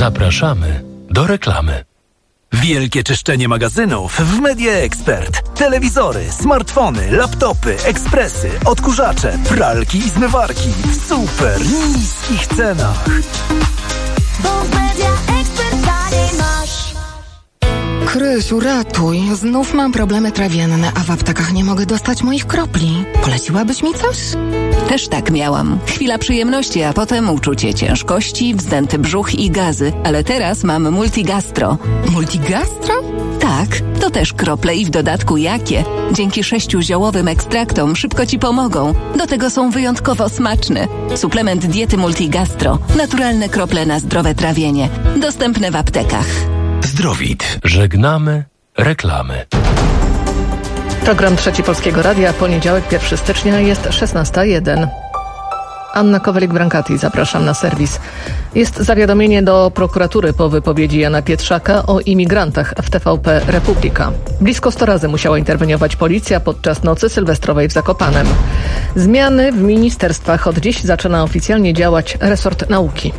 Zapraszamy do reklamy. Wielkie czyszczenie magazynów w Media Expert. Telewizory, smartfony, laptopy, ekspresy, odkurzacze, pralki i zmywarki w super niskich cenach. Bo w Media Expert taniej masz. Krysiu, ratuj. Znów mam problemy trawienne, a w aptekach nie mogę dostać moich kropli. Poleciłabyś mi coś? Też tak miałam. Chwila przyjemności, a potem uczucie ciężkości, wzdęty brzuch i gazy. Ale teraz mam Multigastro. Multigastro? Tak, to też krople i w dodatku jakie. Dzięki 6 ziołowym ekstraktom szybko Ci pomogą. Do tego są wyjątkowo smaczne. Suplement diety Multigastro. Naturalne krople na zdrowe trawienie. Dostępne w aptekach. Zdrowit. Żegnamy reklamy. Program Trzeci Polskiego Radia, poniedziałek 1 stycznia, jest 16:01. Anna Kowalik-Brankati, zapraszam na serwis. Jest zawiadomienie do prokuratury po wypowiedzi Jana Pietrzaka o imigrantach w TVP Republika. Blisko 100 razy musiała interweniować policja podczas nocy sylwestrowej w Zakopanem. Zmiany w ministerstwach. Od dziś zaczyna oficjalnie działać resort nauki.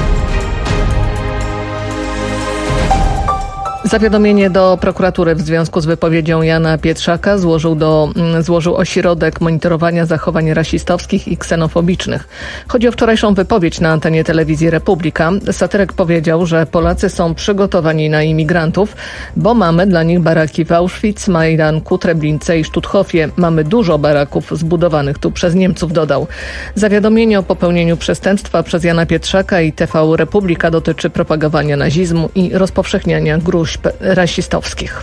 Zawiadomienie do prokuratury w związku z wypowiedzią Jana Pietrzaka złożył Ośrodek Monitorowania Zachowań Rasistowskich i Ksenofobicznych. Chodzi o wczorajszą wypowiedź na antenie telewizji Republika. Satyrek powiedział, że Polacy są przygotowani na imigrantów, bo mamy dla nich baraki w Auschwitz, Majdanku, Treblince i Sztuthofie. Mamy dużo baraków zbudowanych tu przez Niemców, dodał. Zawiadomienie o popełnieniu przestępstwa przez Jana Pietrzaka i TV Republika dotyczy propagowania nazizmu i rozpowszechniania gruźb rasistowskich.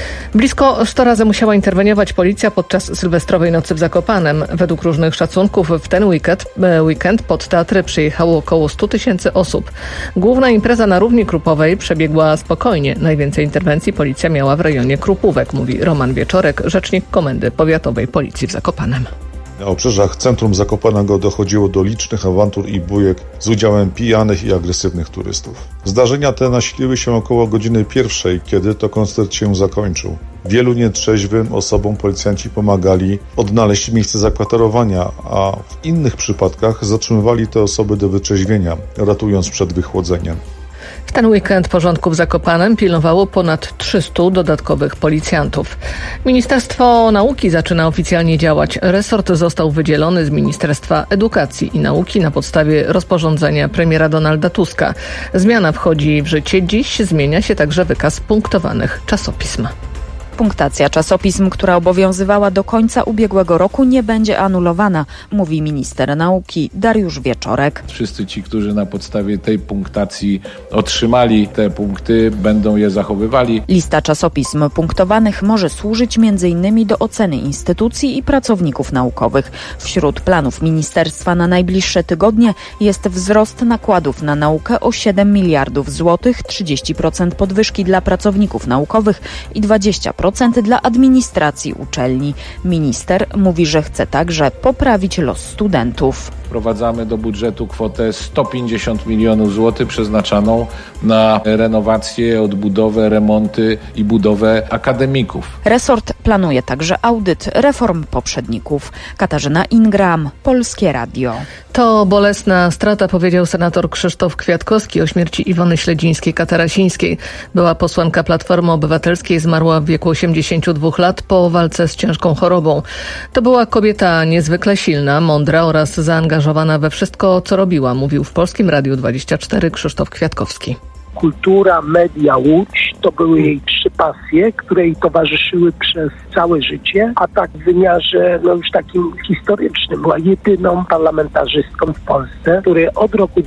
Blisko 100 razy musiała interweniować policja podczas sylwestrowej nocy w Zakopanem. Według różnych szacunków w ten weekend pod teatry przyjechało około 100 000 osób. Główna impreza na Równi Krupowej przebiegła spokojnie. Najwięcej interwencji policja miała w rejonie Krupówek, mówi Roman Wieczorek, rzecznik Komendy Powiatowej Policji w Zakopanem. Na obrzeżach centrum Zakopanego dochodziło do licznych awantur i bójek z udziałem pijanych i agresywnych turystów. Zdarzenia te nasiliły się około godziny 1, kiedy to koncert się zakończył. Wielu nietrzeźwym osobom policjanci pomagali odnaleźć miejsce zakwaterowania, a w innych przypadkach zatrzymywali te osoby do wytrzeźwienia, ratując przed wychłodzeniem. W ten weekend porządku w Zakopanem pilnowało ponad 300 dodatkowych policjantów. Ministerstwo Nauki zaczyna oficjalnie działać. Resort został wydzielony z Ministerstwa Edukacji i Nauki na podstawie rozporządzenia premiera Donalda Tuska. Zmiana wchodzi w życie dziś. Zmienia się także wykaz punktowanych czasopism. Punktacja czasopism, która obowiązywała do końca ubiegłego roku, nie będzie anulowana, mówi minister nauki Dariusz Wieczorek. Wszyscy ci, którzy na podstawie tej punktacji otrzymali te punkty, będą je zachowywali. Lista czasopism punktowanych może służyć m.in. do oceny instytucji i pracowników naukowych. Wśród planów ministerstwa na najbliższe tygodnie jest wzrost nakładów na naukę o 7 miliardów złotych, 30% podwyżki dla pracowników naukowych i 20% dla administracji uczelni. Minister mówi, że chce także poprawić los studentów. Wprowadzamy do budżetu kwotę 150 milionów złotych przeznaczaną na renowację, odbudowę, remonty i budowę akademików. Resort planuje także audyt reform poprzedników. Katarzyna Ingram, Polskie Radio. To bolesna strata, powiedział senator Krzysztof Kwiatkowski o śmierci Iwony Śledzińskiej-Katarasińskiej. Była posłanka Platformy Obywatelskiej, zmarła w wieku 82 lat po walce z ciężką chorobą. To była kobieta niezwykle silna, mądra oraz zaangażowana we wszystko, co robiła, mówił w Polskim Radiu 24 Krzysztof Kwiatkowski. Kultura, media, Łódź to były jej 3 pasje, które jej towarzyszyły przez całe życie, a tak w wymiarze już takim historycznym była jedyną parlamentarzystką w Polsce, który od roku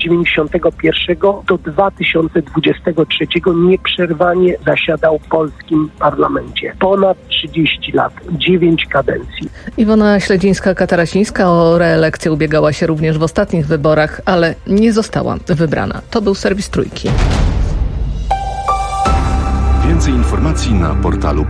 1991 do 2023 nieprzerwanie zasiadał w polskim parlamencie. Ponad 30 lat, 9 kadencji. Iwona Śledzińska-Katarasińska o reelekcję ubiegała się również w ostatnich wyborach, ale nie została wybrana. To był serwis Trójki. Więcej informacji na portalu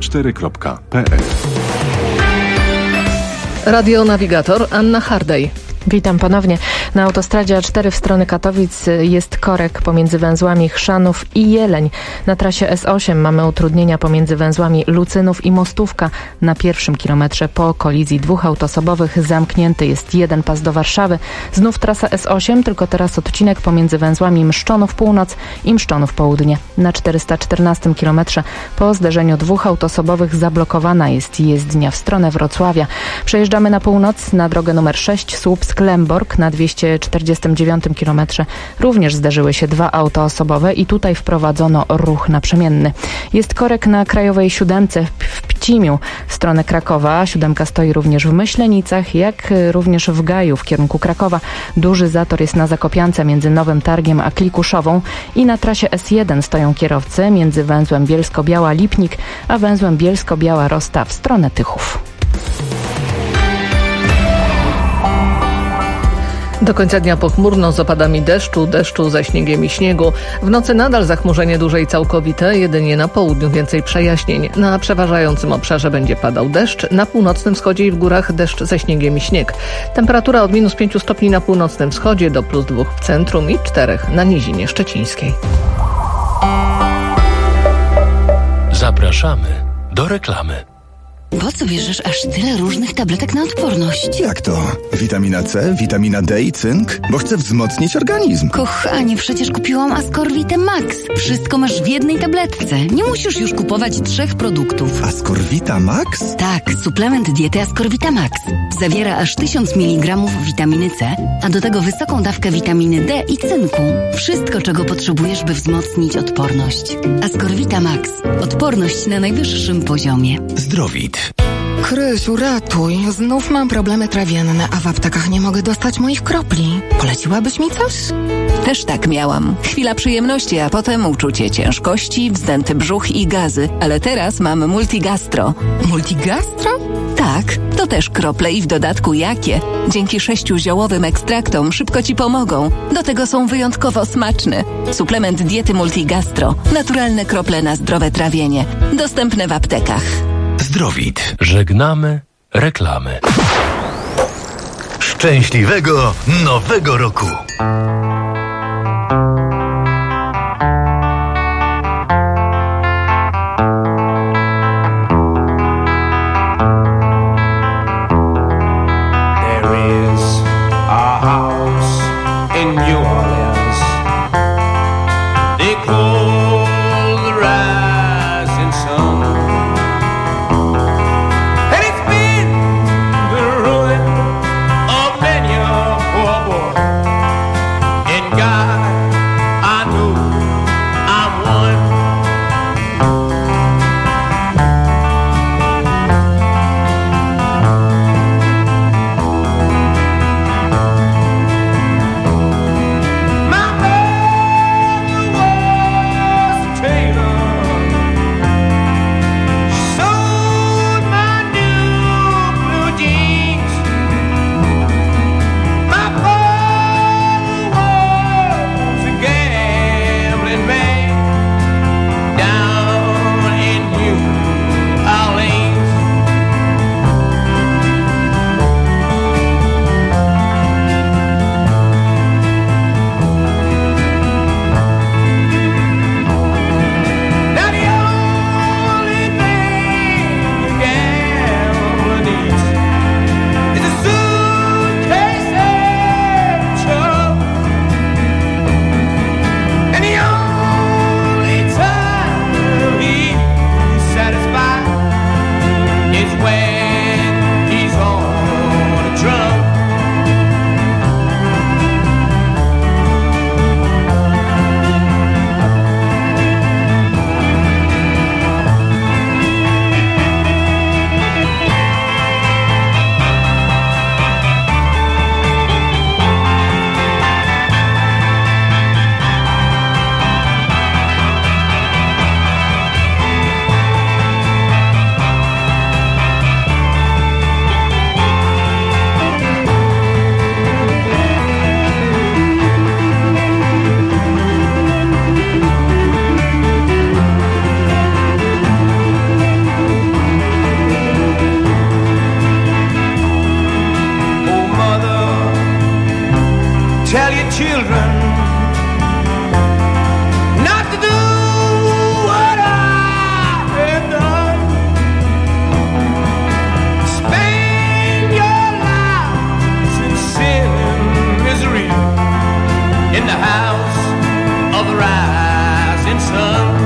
polskieradio24.pl. Radio Navigator, Anna Hardej. Witam ponownie. Na autostradzie A4 w stronę Katowic jest korek pomiędzy węzłami Chrzanów i Jeleń. Na trasie S8 mamy utrudnienia pomiędzy węzłami Lucynów i Mostówka. Na pierwszym kilometrze po kolizji dwóch autosobowych zamknięty jest jeden pas do Warszawy. Znów trasa S8, tylko teraz odcinek pomiędzy węzłami Mszczonów Północ i Mszczonów Południe. Na 414 kilometrze po zderzeniu dwóch autosobowych zablokowana jest jezdnia w stronę Wrocławia. Przejeżdżamy na północ na drogę numer 6 Słupsk-Lemborg. Na 249 kilometrze również zderzyły się dwa auta osobowe i tutaj wprowadzono ruch naprzemienny. Jest korek na Krajowej 7 w Pcimiu w stronę Krakowa. 7 stoi również w Myślenicach, jak również w Gaju w kierunku Krakowa. Duży zator jest na Zakopiance między Nowym Targiem a Klikuszową i na trasie S1 stoją kierowcy między węzłem Bielsko-Biała-Lipnik a węzłem Bielsko-Biała-Rosta w stronę Tychów. Do końca dnia pochmurno z opadami deszczu ze śniegiem i śniegu. W nocy nadal zachmurzenie duże i całkowite, jedynie na południu więcej przejaśnień. Na przeważającym obszarze będzie padał deszcz, na północnym wschodzie i w górach deszcz ze śniegiem i śnieg. Temperatura od -5 stopni na północnym wschodzie do +2 w centrum i 4 na nizinie szczecińskiej. Zapraszamy do reklamy. Po co bierzesz aż tyle różnych tabletek na odporność? Jak to? Witamina C, witamina D i cynk? Bo chcę wzmocnić organizm. Kochanie, przecież kupiłam Ascorvitę Max. Wszystko masz w jednej tabletce. Nie musisz już kupować 3 produktów. Ascorvita Max? Tak, suplement diety Ascorvita Max. Zawiera aż 1000 mg witaminy C, a do tego wysoką dawkę witaminy D i cynku. Wszystko, czego potrzebujesz, by wzmocnić odporność. Ascorvita Max. Odporność na najwyższym poziomie. Zdrowit. Krysiu, ratuj. Znów mam problemy trawienne, a w aptekach nie mogę dostać moich kropli. Poleciłabyś mi coś? Też tak miałam. Chwila przyjemności, a potem uczucie ciężkości, wzdęty brzuch i gazy. Ale teraz mam Multigastro. Multigastro? Tak, to też krople i w dodatku jakie. Dzięki 6 ziołowym ekstraktom szybko Ci pomogą. Do tego są wyjątkowo smaczne. Suplement diety Multigastro. Naturalne krople na zdrowe trawienie. Dostępne w aptekach. Zdrowit. Żegnamy reklamy. Szczęśliwego Nowego Roku! children not to do what I have done. Spend your lives in sin and misery in the house of the rising sun.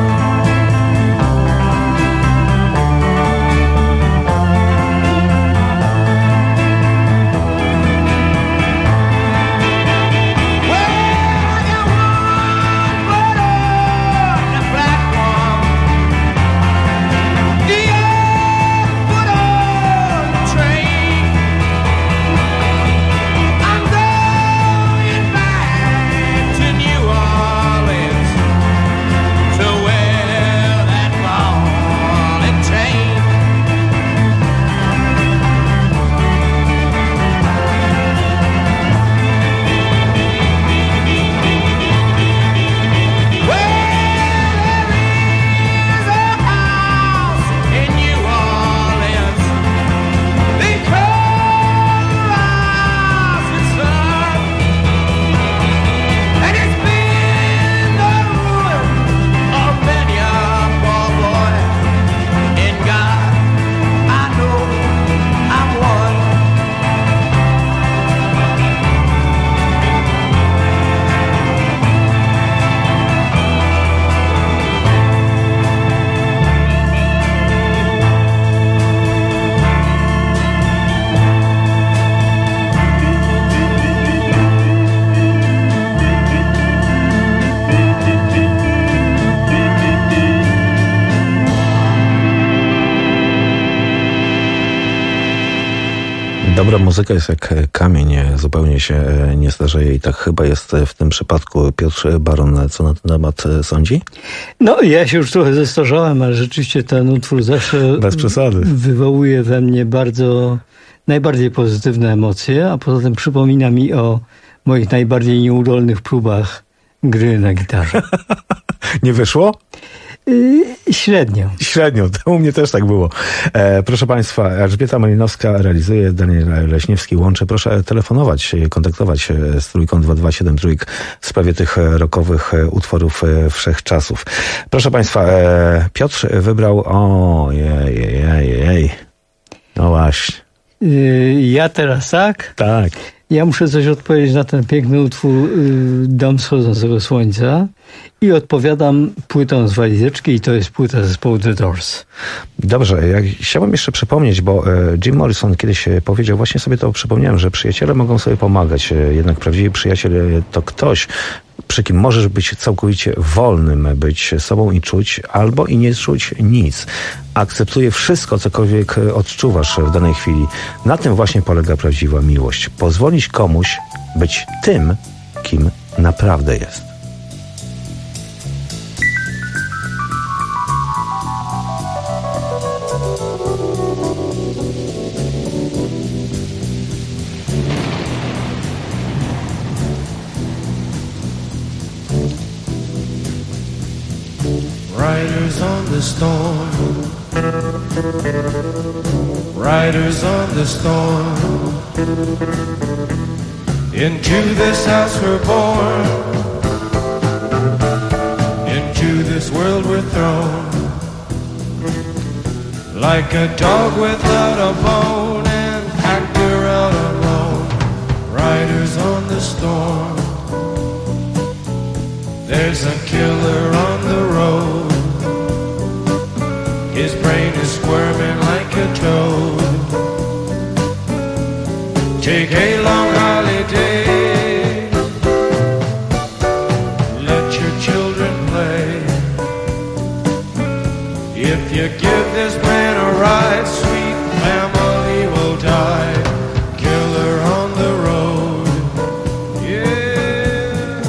Dobra muzyka jest jak kamień, zupełnie się nie starzeje i tak chyba jest w tym przypadku. Piotr Baron, co na ten temat sądzi? No, ja się już trochę zestarzałem, ale rzeczywiście ten utwór zawsze bez przesady wywołuje we mnie najbardziej pozytywne emocje, a poza tym przypomina mi o moich najbardziej nieudolnych próbach gry na gitarze. Nie wyszło? Średnio. Średnio, to u mnie też tak było. Proszę Państwa, Elżbieta Malinowska realizuje, Daniel Leśniewski łączy. Proszę telefonować, kontaktować się z Trójką 2273 w sprawie tych rockowych utworów wszechczasów. Proszę Państwa, Piotr wybrał... No właśnie. Ja teraz tak? Tak. Ja muszę coś odpowiedzieć na ten piękny utwór Dom wschodzącego słońca i odpowiadam płytą z walizeczki i to jest płyta zespołu The Doors. Dobrze, ja chciałbym jeszcze przypomnieć, bo Jim Morrison kiedyś powiedział, właśnie sobie to przypomniałem, że przyjaciele mogą sobie pomagać, jednak prawdziwy przyjaciel to ktoś, przy kim możesz być całkowicie wolnym, być sobą i czuć, albo i nie czuć nic. Akceptuje wszystko, cokolwiek odczuwasz w danej chwili. Na tym właśnie polega prawdziwa miłość. Pozwolić komuś być tym, kim naprawdę jest. Riders on the storm, riders on the storm. Into this house we're born, into this world we're thrown. Like a dog without a bone, an actor out alone. Riders on the storm. There's a killer on the road. His brain is squirming like a toad. Take a long holiday. Let your children play. If you give this man a ride, sweet family will die. Killer on the road. Yeah.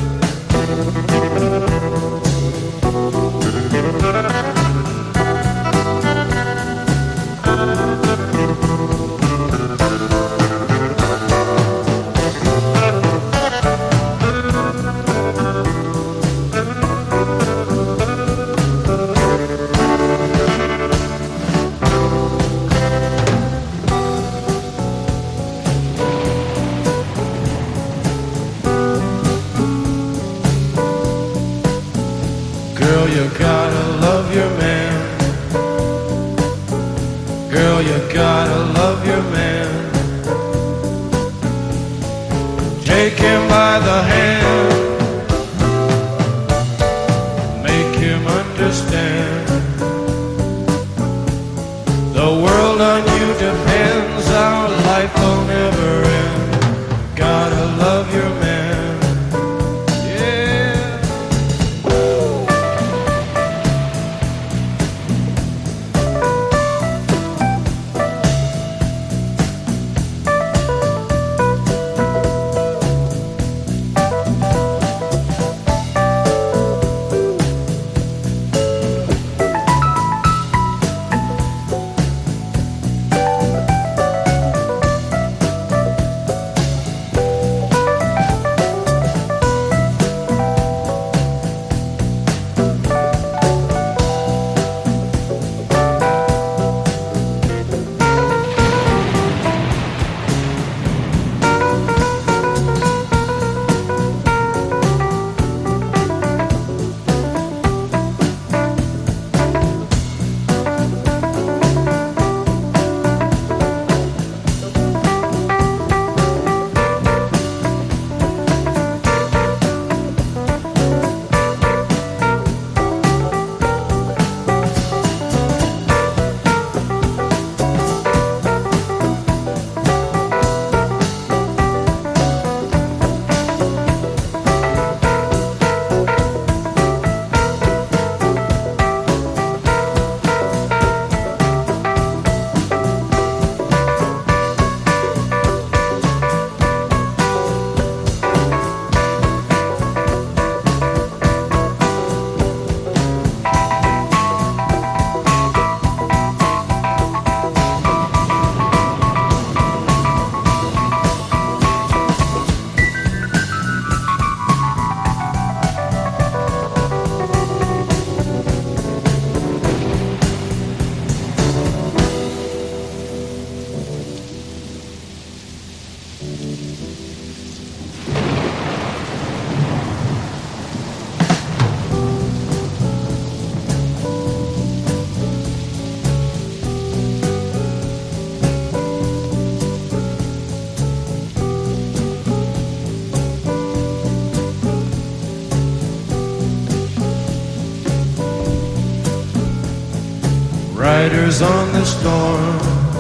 Riders on the storm,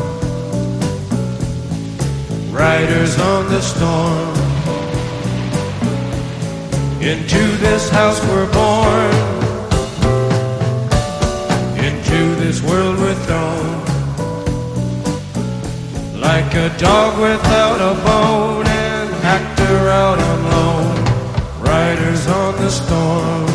riders on the storm. Into this house we're born, into this world we're thrown, like a dog without a bone, an actor out on loan. Riders on the storm.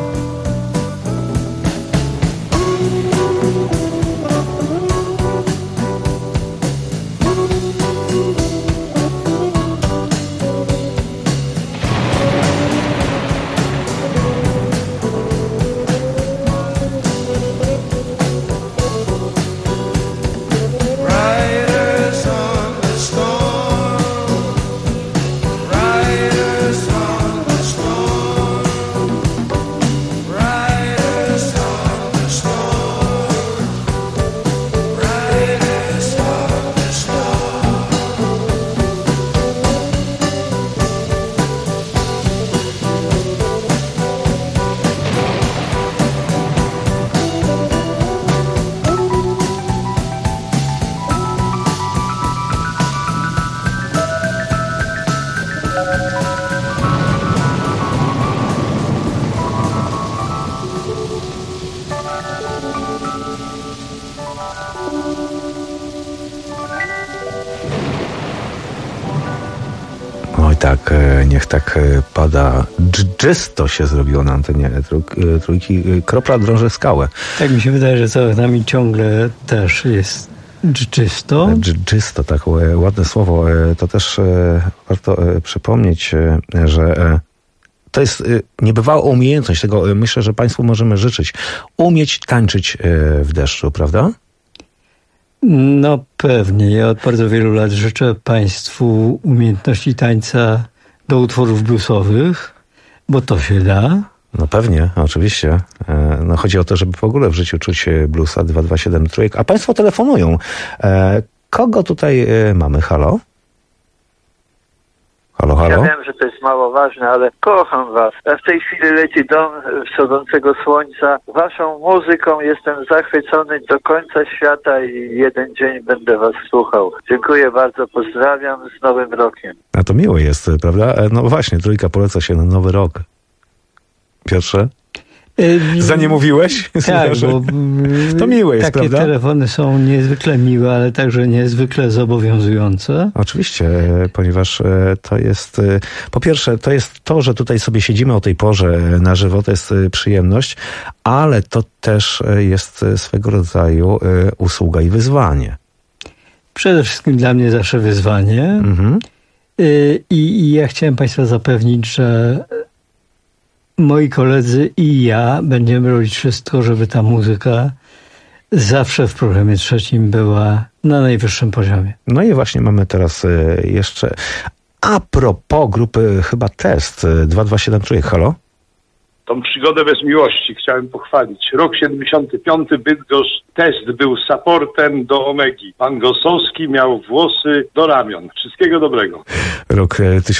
Tak, niech tak pada. Dżdżysto się zrobiło na antenie trójki. Kropla drąży skałę. Tak mi się wydaje, że co nami ciągle też jest dżdżysto. Dżdżysto, tak, ładne słowo. To też warto przypomnieć, że to jest niebywała umiejętność. Tego myślę, że Państwu możemy życzyć. Umieć tańczyć w deszczu, prawda? No pewnie. Ja od bardzo wielu lat życzę Państwu umiejętności tańca do utworów bluesowych, bo to się da. No pewnie, oczywiście. No chodzi o to, żeby w ogóle w życiu czuć bluesa 227 trójek. A Państwo telefonują. Kogo tutaj mamy? Halo? Halo, halo? Ja wiem, że to jest mało ważne, ale kocham was. A w tej chwili leci dom wschodzącego słońca. Waszą muzyką jestem zachwycony do końca świata i jeden dzień będę was słuchał. Dziękuję bardzo, pozdrawiam, z Nowym Rokiem. A to miło jest, prawda? No właśnie, trójka poleca się na Nowy Rok. Piotrze? Za nie mówiłeś? Tak, bo to miłe jest, takie prawda? telefony są niezwykle miłe, ale także niezwykle zobowiązujące. Oczywiście, ponieważ to jest, po pierwsze, to jest to, że tutaj sobie siedzimy o tej porze na żywo, to jest przyjemność, ale to też jest swego rodzaju usługa i wyzwanie. Przede wszystkim dla mnie zawsze wyzwanie. Mhm. I ja chciałem Państwa zapewnić, że moi koledzy i ja będziemy robić wszystko, żeby ta muzyka zawsze w programie trzecim była na najwyższym poziomie. No i właśnie mamy teraz jeszcze a propos grupy chyba Test 227 trójek. Halo? Tą przygodę bez miłości chciałem pochwalić. Rok 75, Bydgoszcz, Test był supportem do Omegi. Pan Gosowski miał włosy do ramion. Wszystkiego dobrego. Rok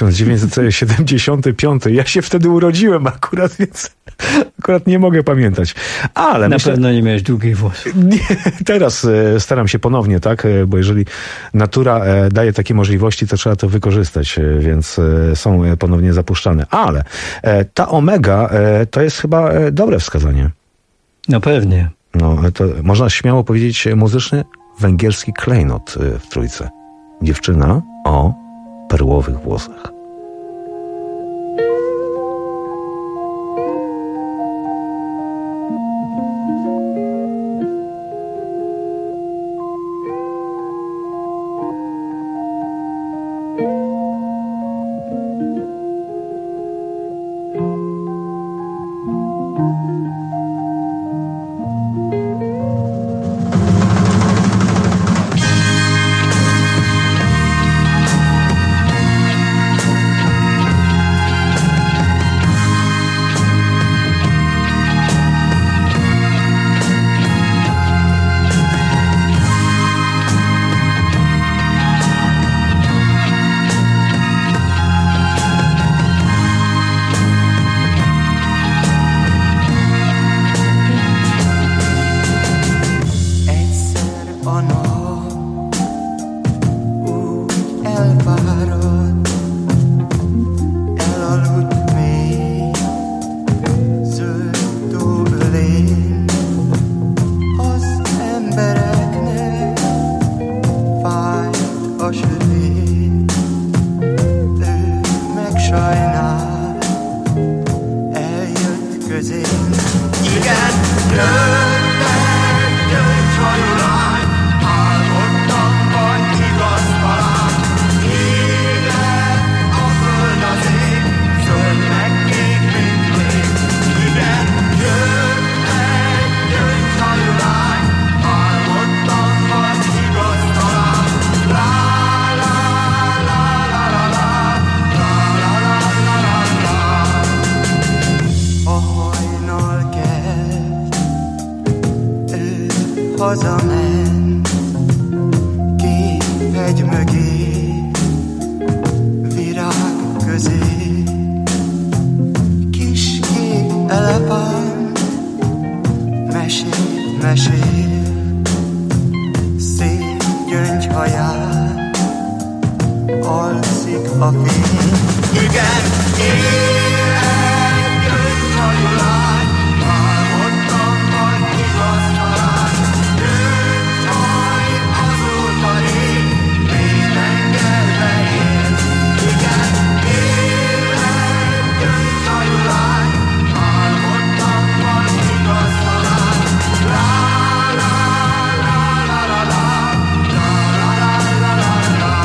1975. Ja się wtedy urodziłem akurat, więc akurat nie mogę pamiętać. Ale na pewno nie miałeś długich włosów. Nie, teraz staram się ponownie, tak? Bo jeżeli natura daje takie możliwości, to trzeba to wykorzystać, więc są ponownie zapuszczane. Ale ta Omega to jest chyba dobre wskazanie. No pewnie. No, to można śmiało powiedzieć muzyczny węgierski klejnot w trójce. Dziewczyna o perłowych włosach. hazament két hegy mögé, virágok közé. Kis kék elepánt mesél, mesél, szép gyöngyhaján alszik a fény. Igen, él egy gyöngyhajú lány, álmodtam majd igaz talán. Gyöngyhaj azóta rég, még tengerbe él. Igen, él egy gyöngyhajú lány, álmodtam majd igaz talán. La la la la la la, la la la la la la.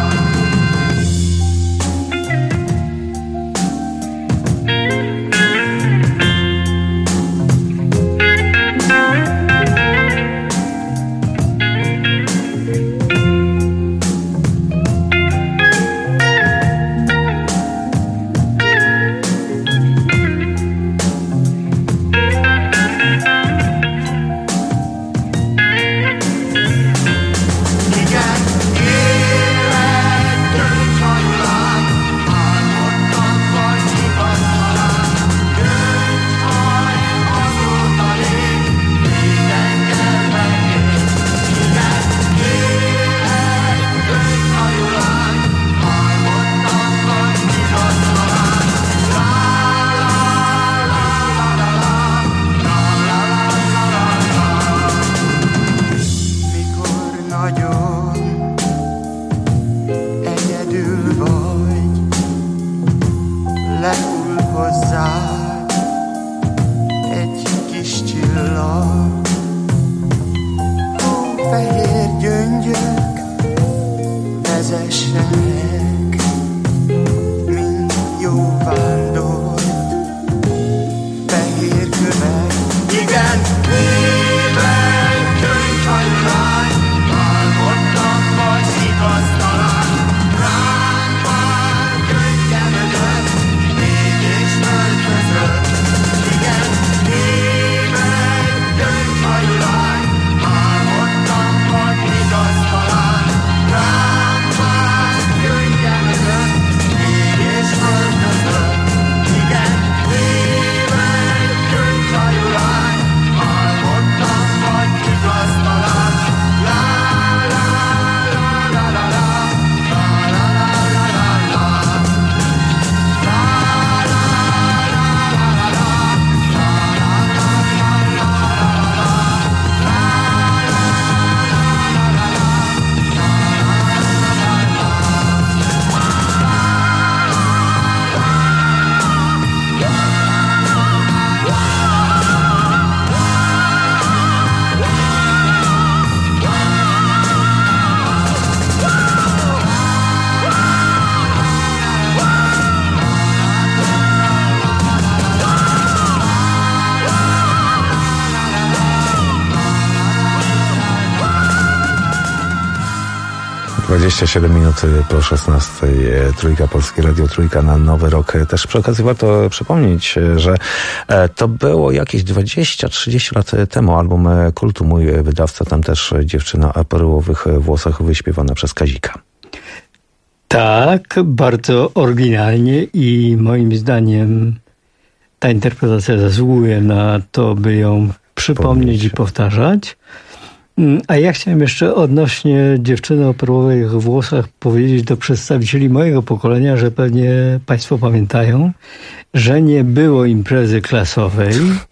...27 minut po 16. Trójka, Polskie Radio, Trójka na Nowy Rok. Też przy okazji warto przypomnieć, że to było jakieś 20-30 lat temu. Album kultu Mój wydawca, tam też dziewczyna o perłowych włosach wyśpiewana przez Kazika. Tak, bardzo oryginalnie i moim zdaniem ta interpretacja zasługuje na to, by ją przypomnieć i powtarzać. A ja chciałem jeszcze odnośnie dziewczyny o perłowych włosach powiedzieć do przedstawicieli mojego pokolenia, że pewnie Państwo pamiętają, że nie było imprezy klasowej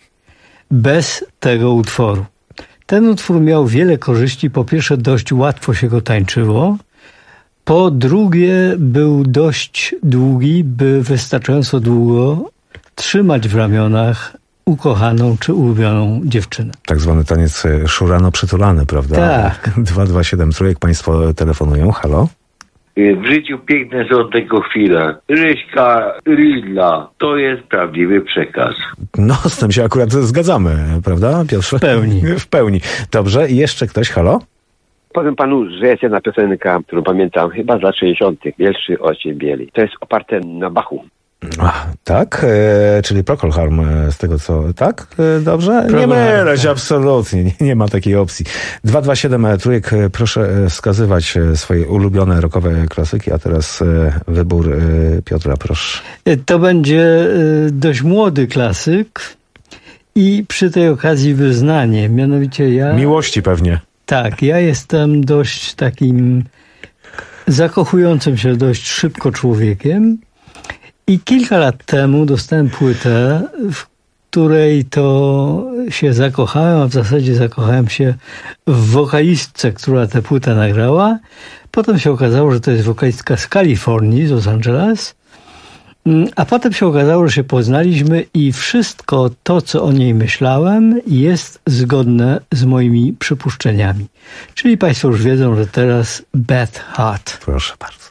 bez tego utworu. Ten utwór miał wiele korzyści. Po pierwsze, dość łatwo się go tańczyło. Po drugie, był dość długi, by wystarczająco długo trzymać w ramionach ukochaną czy ulubioną dziewczynę. Tak zwany taniec szurano-przytulany, prawda? Tak. 227 trójek, Państwo telefonują. Halo? W życiu piękne są tylko chwile. Ryśka, Ridla, to jest prawdziwy przekaz. No, z tym się akurat zgadzamy, prawda, Piotrze? W pełni. W pełni. Dobrze, i jeszcze ktoś, halo? Powiem panu, że jest jedna piosenka, którą pamiętam chyba z lat 60. Wielszy Ojciec Bieli. To jest oparte na Bachu. Tak? Czyli Procol Harum, z tego co... Tak? Dobrze? Nie mylę się, absolutnie. Nie ma takiej opcji. 227 trójek, proszę wskazywać swoje ulubione rockowe klasyki, a teraz wybór Piotra, proszę. To będzie dość młody klasyk i przy tej okazji wyznanie. Mianowicie ja... Miłości pewnie. Tak, ja jestem dość takim zakochującym się dość szybko człowiekiem. I kilka lat temu dostałem płytę, w której to się zakochałem, a w zasadzie zakochałem się w wokalistce, która tę płytę nagrała. Potem się okazało, że to jest wokalistka z Kalifornii, z Los Angeles. A potem się okazało, że się poznaliśmy i wszystko to, co o niej myślałem, jest zgodne z moimi przypuszczeniami. Czyli Państwo już wiedzą, że teraz Beth Hart. Proszę bardzo.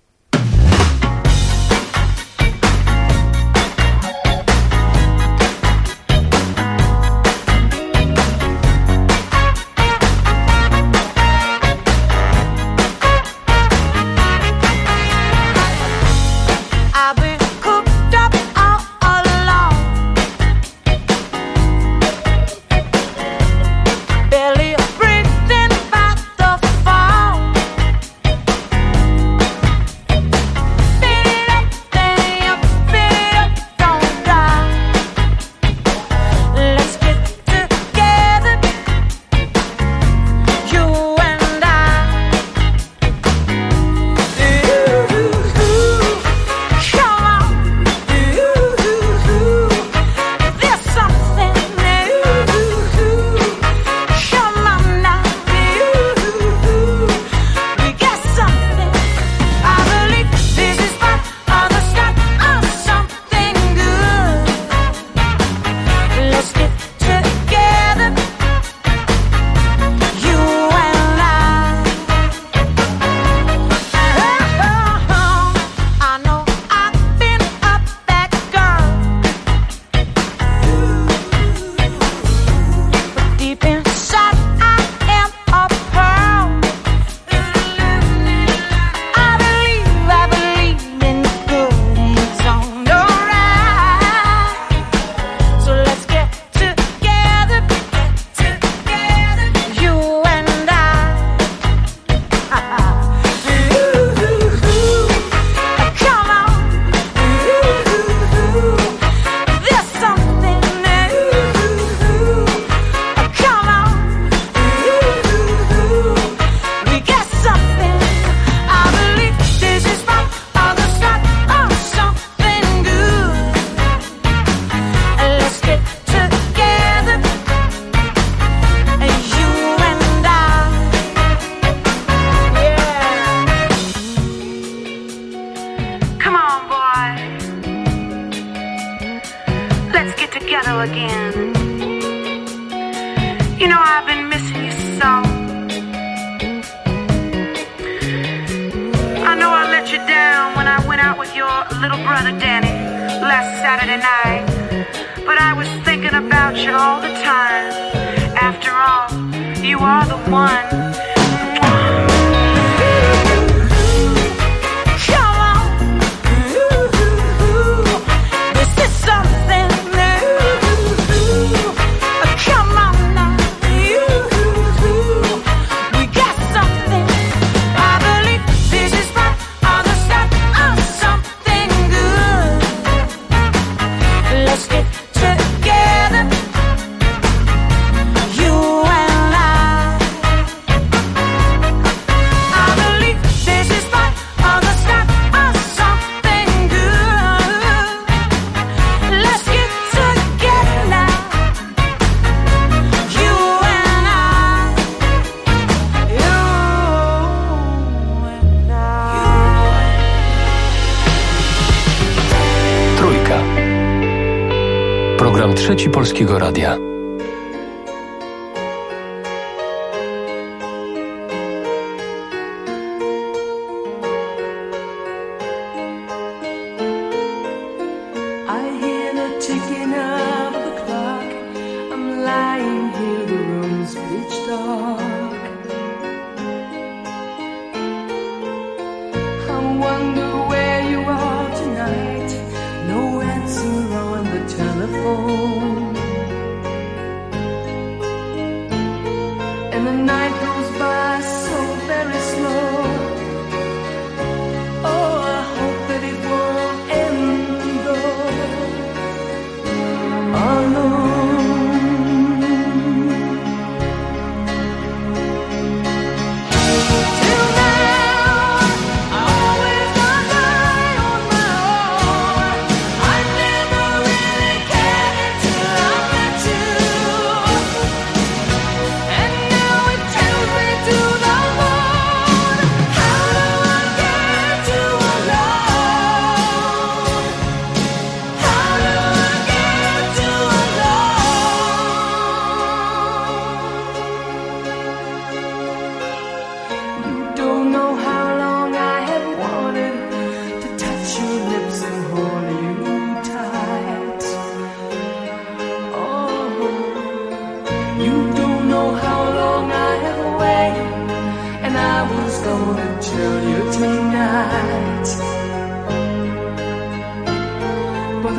Program Trzeci Polskiego Radia.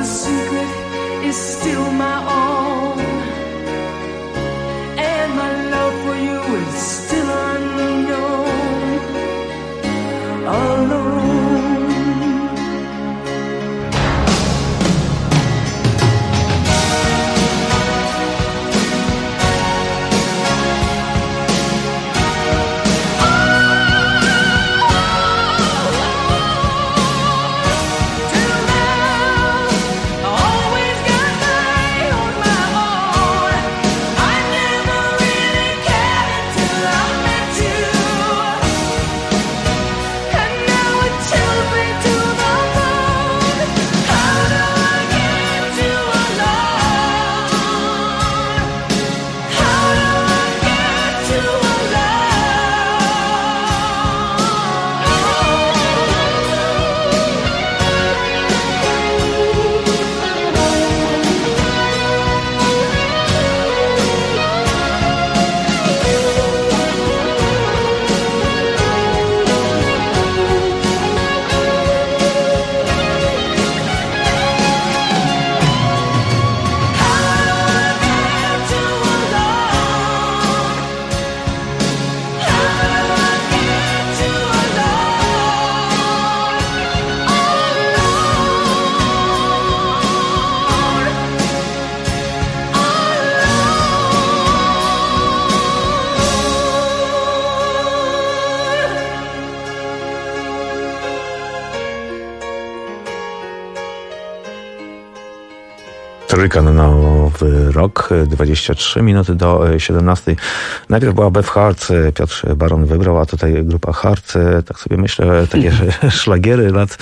secret is still my own, and my love for you is still unknown, alone. Trójka na nowy rok, 23 minuty do 17. Najpierw była Bev Hart, Piotr Baron wybrał, a tutaj grupa Hart, tak sobie myślę, takie szlagiery lat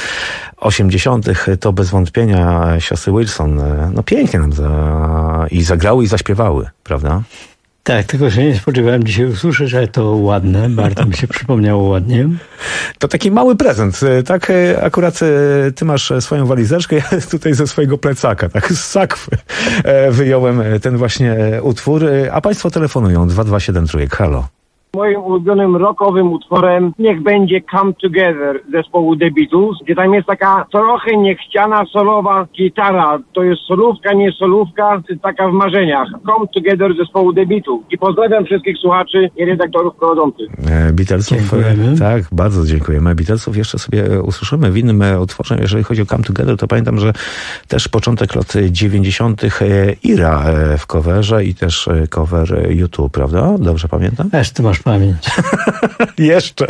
80. to bez wątpienia siostry Wilson. No pięknie nam zagrały i zaśpiewały, prawda? Tak, tylko że nie spodziewałem dzisiaj usłyszeć, ale to ładne, bardzo mi się przypomniało ładnie. To taki mały prezent, tak akurat ty masz swoją walizeczkę, ja tutaj ze swojego plecaka, tak z sakwy wyjąłem ten właśnie utwór, a państwo telefonują 2273, halo. Moim ulubionym rockowym utworem niech będzie Come Together zespołu The Beatles, gdzie tam jest taka trochę niechciana solowa gitara. To jest solówka, nie solówka, taka w marzeniach. Come Together zespołu The Beatles. I pozdrawiam wszystkich słuchaczy i redaktorów prowadzących. Beatlesów, dziękujemy. Tak, bardzo dziękujemy. Beatlesów jeszcze sobie usłyszymy w innym utworze. Jeżeli chodzi o Come Together, to pamiętam, że też początek lat 90. Ira w coverze i też cover YouTube, prawda? Dobrze pamiętam? Też ty masz pamięć. Jeszcze.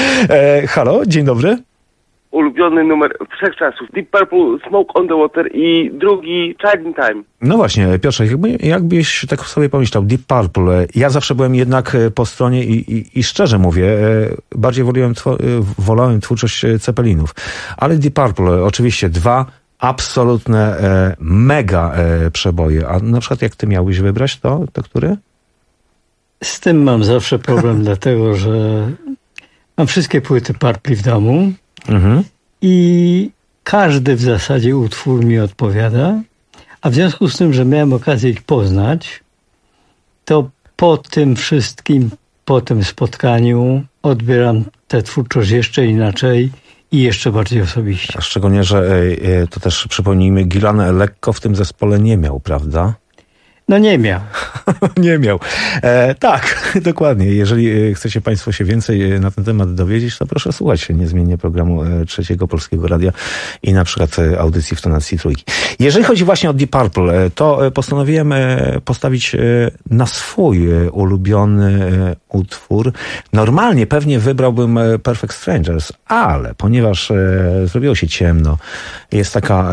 Halo, dzień dobry. Ulubiony numer wszechczasów. Deep Purple, Smoke on the Water i drugi Child in Time. No właśnie, Piotrze, jakbyś tak sobie pomyślał, Deep Purple, ja zawsze byłem jednak po stronie i szczerze mówię, bardziej wolałem twórczość Ceppelinów. Ale Deep Purple, oczywiście dwa absolutne mega przeboje. A na przykład jak ty miałbyś wybrać, to który? Z tym mam zawsze problem, dlatego że mam wszystkie płyty Purple w domu i każdy w zasadzie utwór mi odpowiada, a w związku z tym, że miałem okazję ich poznać, to po tym wszystkim, po tym spotkaniu odbieram tę twórczość jeszcze inaczej i jeszcze bardziej osobiście. A szczególnie, że to też przypomnijmy, Gillan lekko w tym zespole nie miał, prawda? No nie miał. Nie miał. Tak, dokładnie. Jeżeli chcecie państwo się więcej na ten temat dowiedzieć, to proszę słuchać niezmiennie programu Trzeciego Polskiego Radia i na przykład audycji w tonacji trójki. Jeżeli chodzi właśnie o Deep Purple, to postanowiłem postawić na swój ulubiony utwór. Normalnie pewnie wybrałbym Perfect Strangers, ale ponieważ zrobiło się ciemno, jest taka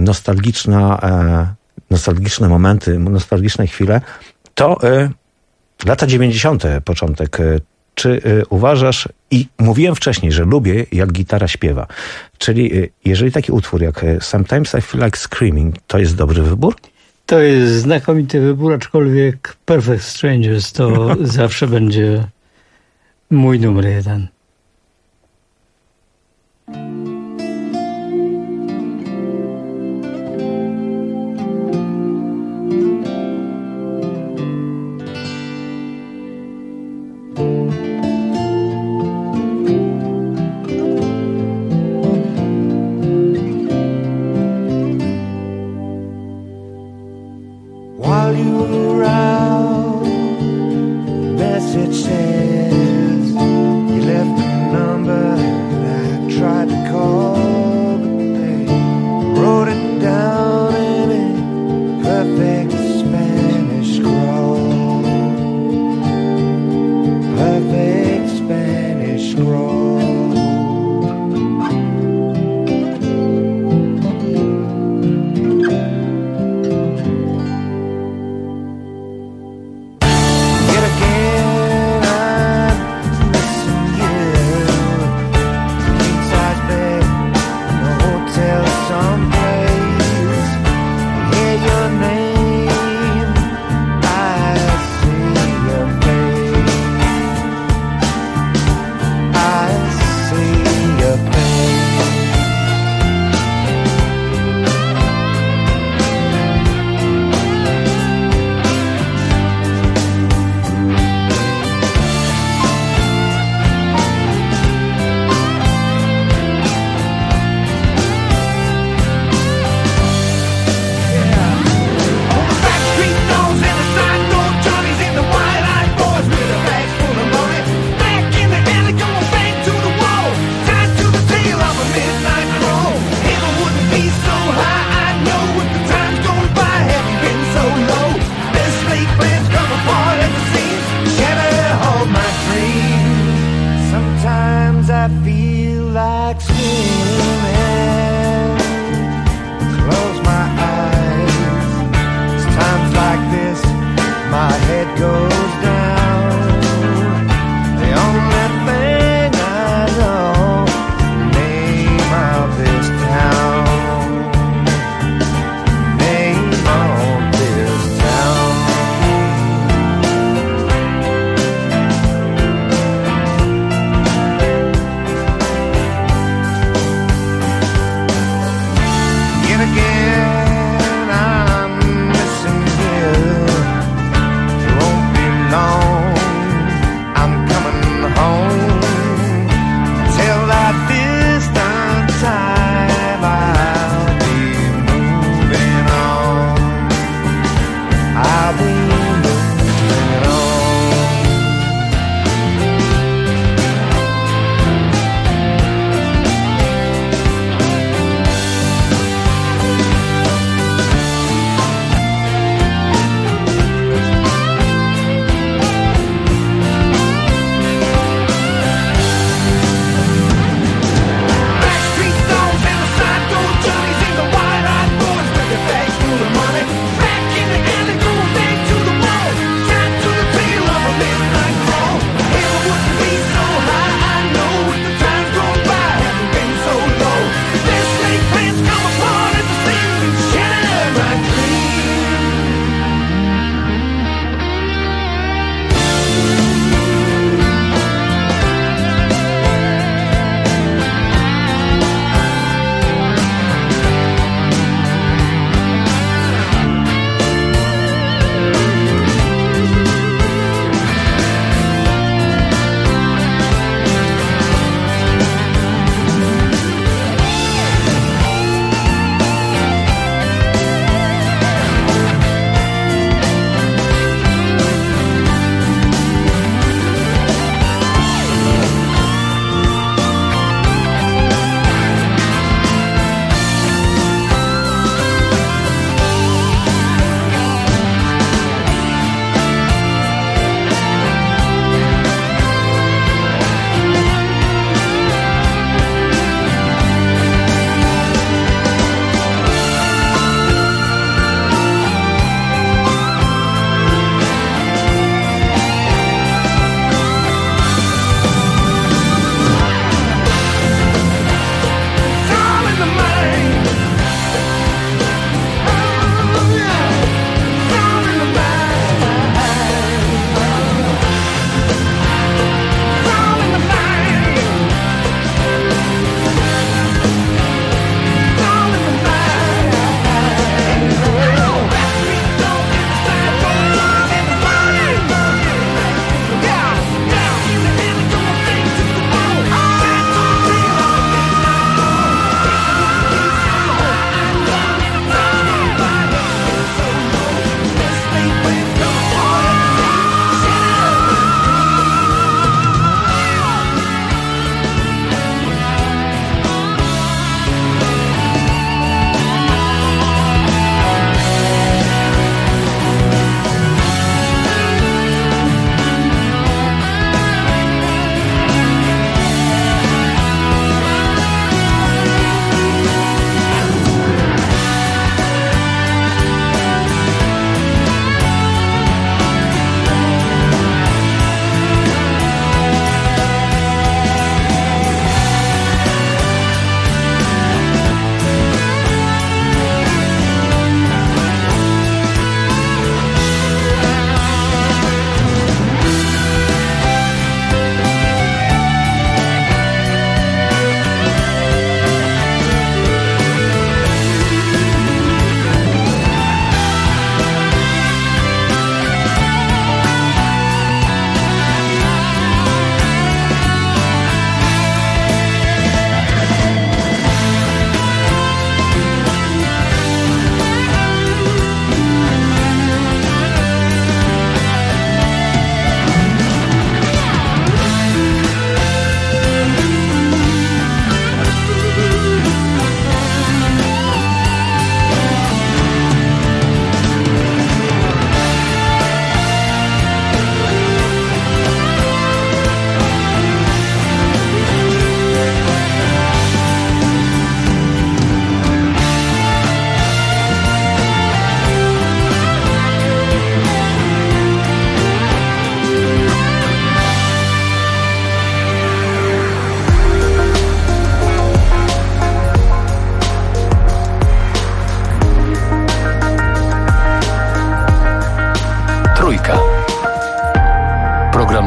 nostalgiczne momenty, nostalgiczne chwile, to lata 90. początek. Czy uważasz, i mówiłem wcześniej, że lubię, jak gitara śpiewa, czyli jeżeli taki utwór jak Sometimes I Feel Like Screaming, to jest dobry wybór? To jest znakomity wybór, aczkolwiek Perfect Strangers to zawsze będzie mój numer jeden.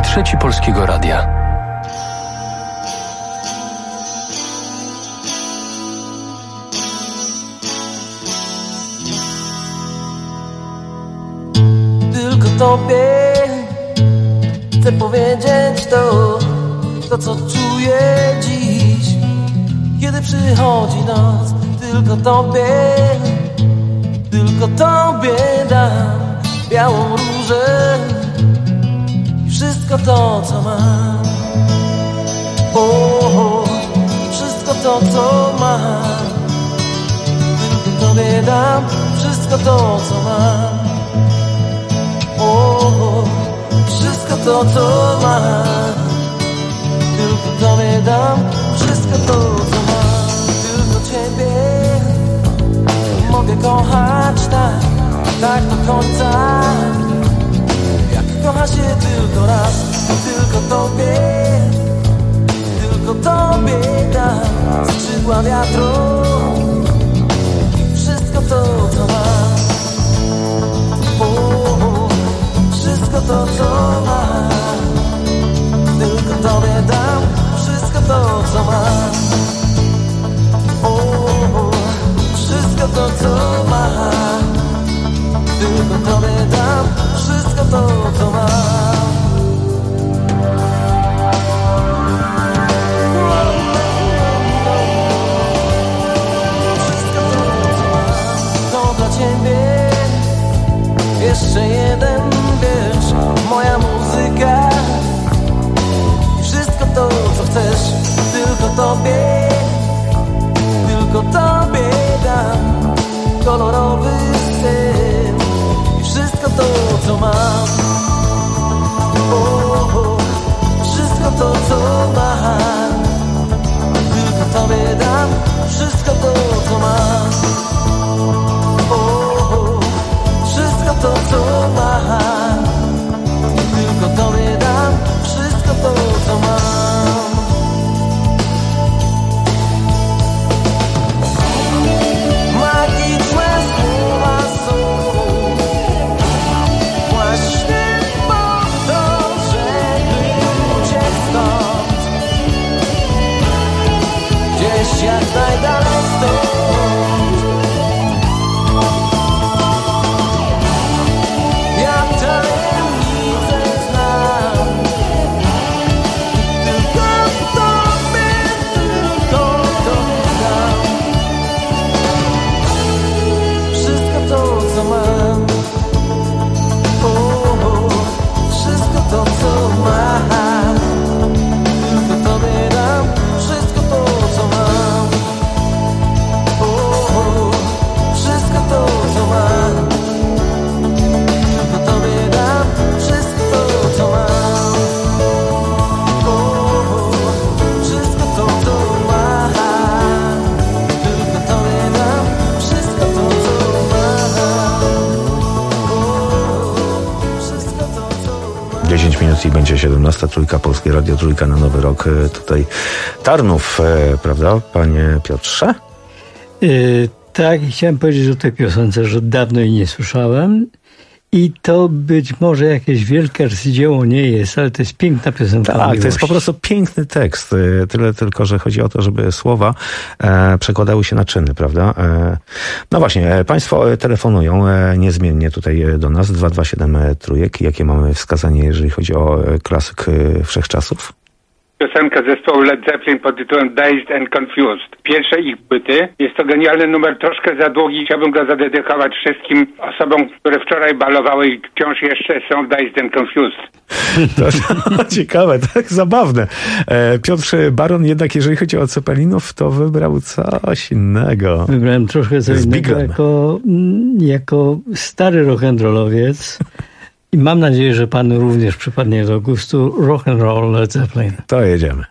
Trzeci Polskiego Radia. Tylko tobie chcę powiedzieć to co czuję dziś, kiedy przychodzi noc. Tylko tobie dam białą różę i wszystko to, co mam. Wszystko to, co mam. Tylko tobie dam wszystko to, co mam. Wszystko to, co mam. Tylko tobie dam wszystko to, co mam. Tylko ciebie mogę kochać tak do końca, jak kocha się tylko raz. Tylko tobie dam skrzydła wiatru i wszystko to, co mam. Wszystko to, co mam. Tylko tobie dam wszystko to, co mam. Wszystko to, co mam. Tylko tobie dam wszystko to, co mam. Wszystko to, co mam. To dla ciebie jeszcze jeden wiersz, moja muzyka i wszystko to, co chcesz. Tylko tobie dam kolorowy sen i wszystko to, co mam. Wszystko to, co mam. Tylko tobie dam wszystko to, co mam. Wszystko to, co mam. Tylko tobie dam wszystko to, co mam. Magiczne słowa są właśnie po to, żeby uciec stąd, gdzieś jak najdalej stąd. I będzie 17, Trójka, Polskie Radio, Trójka na Nowy Rok. Tutaj Tarnów, prawda, panie Piotrze? Tak, i chciałem powiedzieć o tej piosence, że dawno jej nie słyszałem. I to być może jakieś wielkie arcydzieło nie jest, ale to jest piękna piosenka. Tak, to jest po prostu piękny tekst. Tyle tylko, że chodzi o to, żeby słowa przekładały się na czyny, prawda? No właśnie, państwo telefonują niezmiennie tutaj do nas, 227 trójek. Jakie mamy wskazanie, jeżeli chodzi o klasyk wszechczasów? Piosenka zespołu Led Zeppelin pod tytułem Dazed and Confused. Pierwsze ich płyty. Jest to genialny numer, troszkę za długi. Chciałbym go zadedykować wszystkim osobom, które wczoraj balowały i wciąż jeszcze są Dazed and Confused. To ciekawe, tak zabawne. Piotr Baron jednak, jeżeli chodzi o Zeppelinów, to wybrał coś innego. Wybrałem troszkę co innego jako stary rock'n'rollowiec. I mam nadzieję, że panu również przypadnie do gustu rock and roll Led Zeppelin. To jedziemy.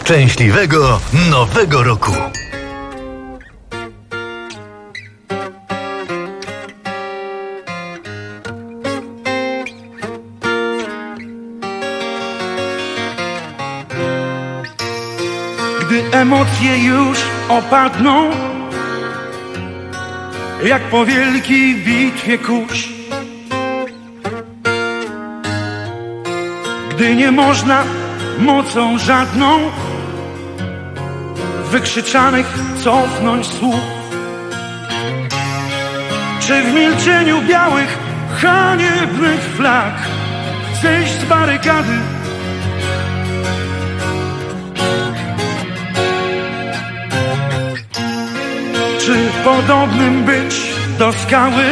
Szczęśliwego Nowego Roku! Gdy emocje już opadną, jak po wielkiej bitwie kurz, gdy nie można mocą żadną wykrzyczanych cofnąć słów, czy w milczeniu białych, haniebnych flag zejść z barykady, czy podobnym być do skały,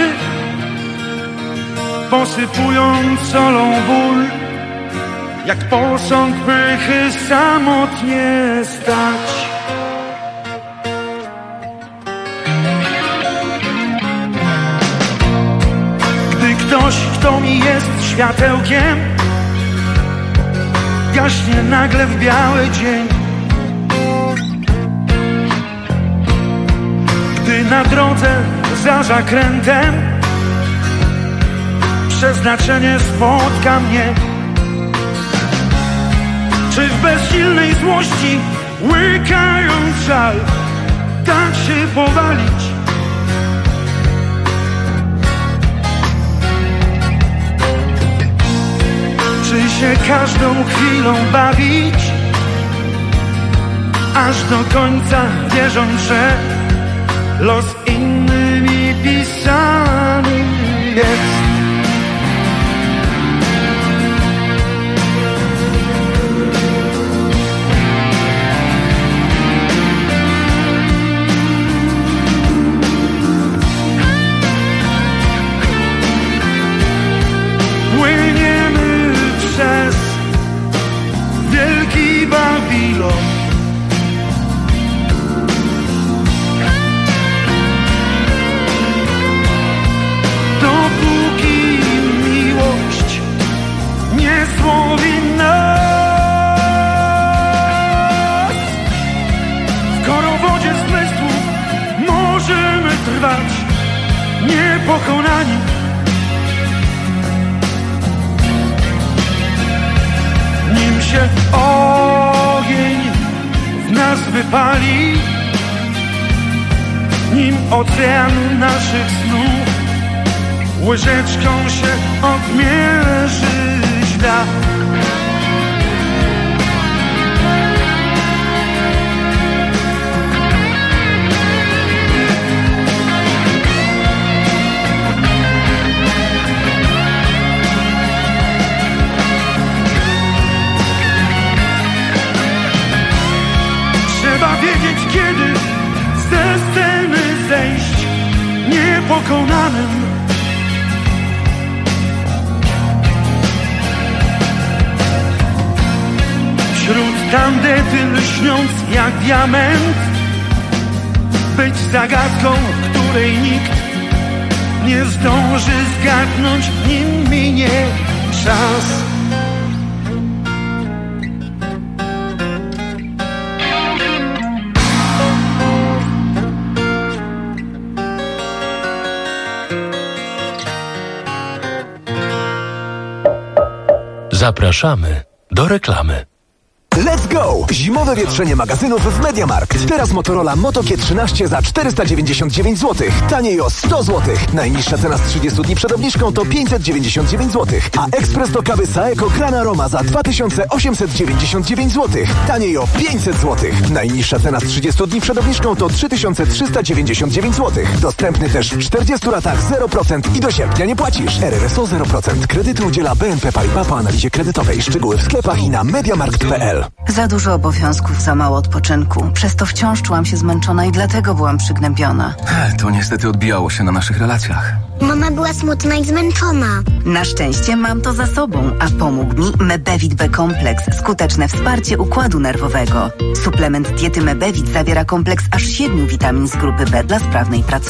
posypując solą ból, jak posąg pychy samotnie stać. Gdy ktoś, kto mi jest światełkiem, gaśnie nagle w biały dzień, gdy na drodze za zakrętem przeznaczenie spotka mnie, czy w bezsilnej złości, łykając żal, tak się powalić? Czy się każdą chwilą bawić, aż do końca wierząc, że los innymi pisany jest? Płyniemy przez wielki Babilon, dopóki miłość nie złowi nas. W korowodzie zmysłów możemy trwać niepokonani, nim się ogień w nas wypali, nim ocean naszych snów łyżeczką się odmierzy świat. Trzeba wiedzieć, kiedy ze sceny zejść niepokonanym. Wśród tandety lśniąc jak diament, być zagadką, której nikt nie zdąży zgadnąć, nim minie czas. Zapraszamy do reklamy. Let's go! Zimowe wietrzenie magazynów w MediaMarkt. Teraz Motorola Moto G13 za 499 zł. Taniej o 100 zł. Najniższa cena z 30 dni przed obniżką to 599 zł. A ekspres do kawy Saeco Gran Aroma za 2899 zł. Taniej o 500 zł. Najniższa cena z 30 dni przed obniżką to 3399 zł. Dostępny też w 40 latach 0% i do sierpnia nie płacisz. RRSO 0%. Kredyty udziela BNP Paribas po analizie kredytowej. Szczegóły w sklepach i na mediamarkt.pl. Za dużo obowiązków, za mało odpoczynku. Przez to wciąż czułam się zmęczona i dlatego byłam przygnębiona. To niestety odbijało się na naszych relacjach. Mama była smutna i zmęczona. Na szczęście mam to za sobą, a pomógł mi Mebevit B Kompleks. Skuteczne wsparcie układu nerwowego. Suplement diety Mebevit zawiera kompleks aż 7 witamin z grupy B dla sprawnej pracy